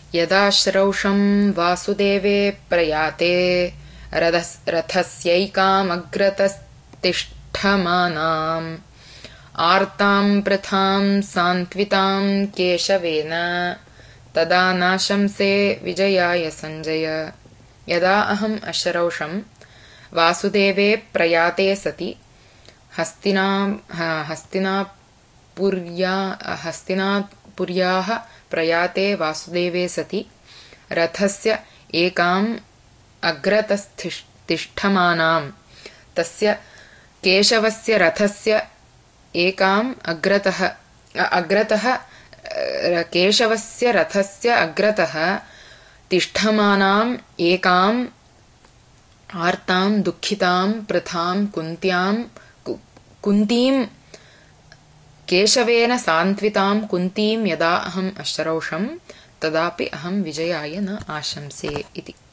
यदा श्रौषं वासुदेवे प्रयाते रथस्यैकामग्रतस्तिष्ठमानाम् आर्तां प्रथां सान्त्वितां केशवेन तदा नाशंसे विजयाय सञ्जय। यदा अहम् अश्रौषं वासुदेवे प्रयाते सति हस्तिनापुर्याः प्रयाते वासुदेवे सति रथस्य एकाम् अग्रतस्तिष्ठमानां तस्य केशवस्य रथस्य एकाम् अग्रतः केशवस्य रथस्य अग्रतः तिष्ठमानाम् एकाम् आर्तां दुःखितां प्रथां कुन्तीं केशवेन सान्त्वितां कुन्तीं यदा अहम् अश्रौषं तदापि अहं विजयाय न आशंसे इति।